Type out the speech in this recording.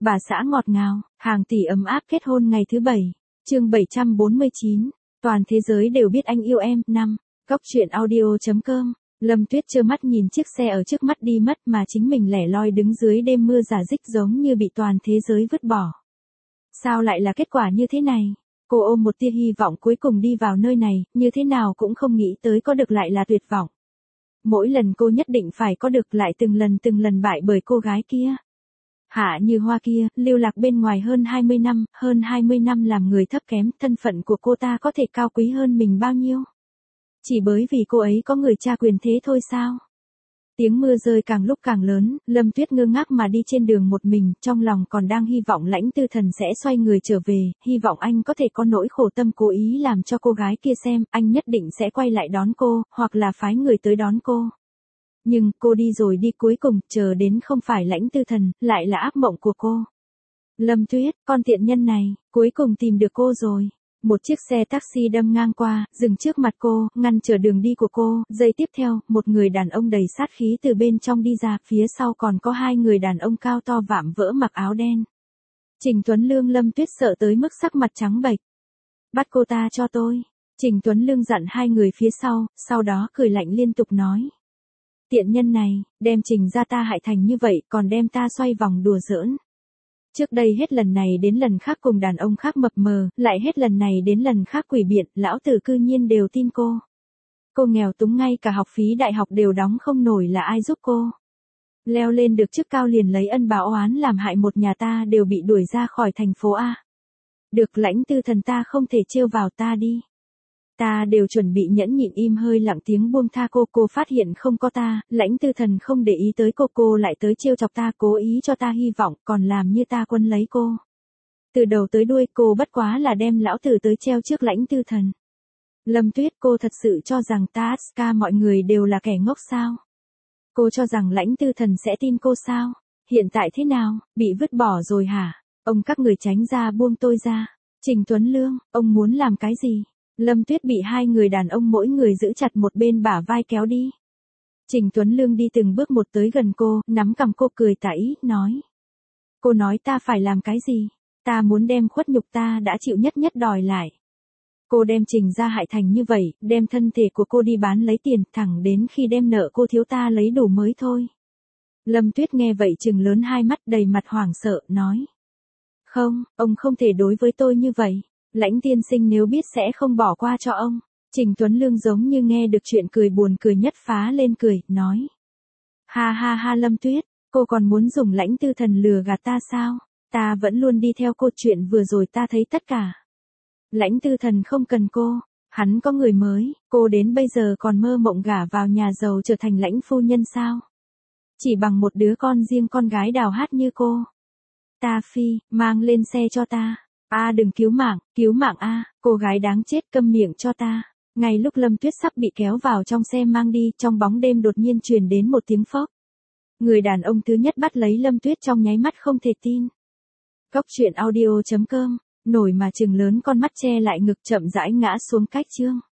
Bà xã ngọt ngào, hàng tỷ ấm áp kết hôn ngày thứ 7. Chương 749. Toàn thế giới đều biết anh yêu em. 5. Góc truyện audio.com. Lâm Tuyết trơ mắt nhìn chiếc xe ở trước mắt đi mất mà chính mình lẻ loi đứng dưới đêm mưa rả rích giống như bị toàn thế giới vứt bỏ. Sao lại là kết quả như thế này? Cô ôm một tia hy vọng cuối cùng đi vào nơi này, như thế nào cũng không nghĩ tới có được lại là tuyệt vọng. Mỗi lần cô nhất định phải có được lại từng lần bại bởi cô gái kia. Hạ Như Hoa kia, lưu lạc bên ngoài hơn 20 năm làm người thấp kém, thân phận của cô ta có thể cao quý hơn mình bao nhiêu? Chỉ bởi vì cô ấy có người cha quyền thế thôi sao? Tiếng mưa rơi càng lúc càng lớn, Lâm Tuyết ngơ ngác mà đi trên đường một mình, trong lòng còn đang hy vọng Lãnh Tư Thần sẽ xoay người trở về, hy vọng anh có thể có nỗi khổ tâm cố ý làm cho cô gái kia xem, anh nhất định sẽ quay lại đón cô, hoặc là phái người tới đón cô. Nhưng, cô đi rồi đi cuối cùng, chờ đến không phải Lãnh Tư Thần, lại là ác mộng của cô. Lâm Tuyết, con tiện nhân này, cuối cùng tìm được cô rồi. Một chiếc xe taxi đâm ngang qua, dừng trước mặt cô, ngăn trở đường đi của cô, giây tiếp theo, một người đàn ông đầy sát khí từ bên trong đi ra, phía sau còn có hai người đàn ông cao to vạm vỡ mặc áo đen. Trình Tuấn Lương. Lâm Tuyết sợ tới mức sắc mặt trắng bệch. Bắt cô ta cho tôi. Trình Tuấn Lương dặn hai người phía sau đó cười lạnh liên tục nói. Tiện nhân này, đem Trình ra ta hại thành như vậy, còn đem ta xoay vòng đùa giỡn. Trước đây hết lần này đến lần khác cùng đàn ông khác mập mờ, lại hết lần này đến lần khác quỷ biện, lão tử cư nhiên đều tin cô. Cô nghèo túng ngay cả học phí đại học đều đóng không nổi là ai giúp cô. Leo lên được chức cao liền lấy ân báo oán làm hại một nhà ta đều bị đuổi ra khỏi thành phố A. Được Lãnh Tư Thần ta không thể trêu vào ta đi. Ta đều chuẩn bị nhẫn nhịn im hơi lặng tiếng buông tha cô phát hiện không có ta, Lãnh Tư Thần không để ý tới cô lại tới trêu chọc ta, cố ý cho ta hy vọng, còn làm như ta quân lấy cô. Từ đầu tới đuôi cô bất quá là đem lão tử tới treo trước Lãnh Tư Thần. Lâm Tuyết, cô thật sự cho rằng ta Ska mọi người đều là kẻ ngốc sao? Cô cho rằng Lãnh Tư Thần sẽ tin cô sao? Hiện tại thế nào, bị vứt bỏ rồi hả? Ông các người tránh ra, buông tôi ra. Trình Tuấn Lương, ông muốn làm cái gì? Lâm Tuyết bị hai người đàn ông mỗi người giữ chặt một bên bả vai kéo đi. Trình Tuấn Lương đi từng bước một tới gần cô, nắm cằm cô cười tẩy, nói. Cô nói ta phải làm cái gì? Ta muốn đem khuất nhục ta đã chịu nhất đòi lại. Cô đem Trình ra hại thành như vậy, đem thân thể của cô đi bán lấy tiền, thẳng đến khi đem nợ cô thiếu ta lấy đủ mới thôi. Lâm Tuyết nghe vậy trừng lớn hai mắt đầy mặt hoảng sợ, nói. Không, ông không thể đối với tôi như vậy. Lãnh tiên sinh nếu biết sẽ không bỏ qua cho ông. Trình Tuấn Lương giống như nghe được chuyện cười buồn cười nhất phá lên cười, nói. Ha Lâm Tuyết, cô còn muốn dùng Lãnh Tư Thần lừa gạt ta sao? Ta vẫn luôn đi theo cô, chuyện vừa rồi ta thấy tất cả. Lãnh Tư Thần không cần cô, hắn có người mới, cô đến bây giờ còn mơ mộng gả vào nhà giàu trở thành lãnh phu nhân sao? Chỉ bằng một đứa con riêng con gái đào hát như cô. Ta phi, mang lên xe cho ta. Đừng cứu mạng cô gái đáng chết, câm miệng cho ta. Ngay lúc Lâm Tuyết sắp bị kéo vào trong xe mang đi, trong bóng đêm đột nhiên truyền đến một tiếng phốc. Người đàn ông thứ nhất bắt lấy Lâm Tuyết trong nháy mắt không thể tin. Góc truyện audio.com, nổi mà trừng lớn con mắt che lại ngực chậm rãi ngã xuống cách chương.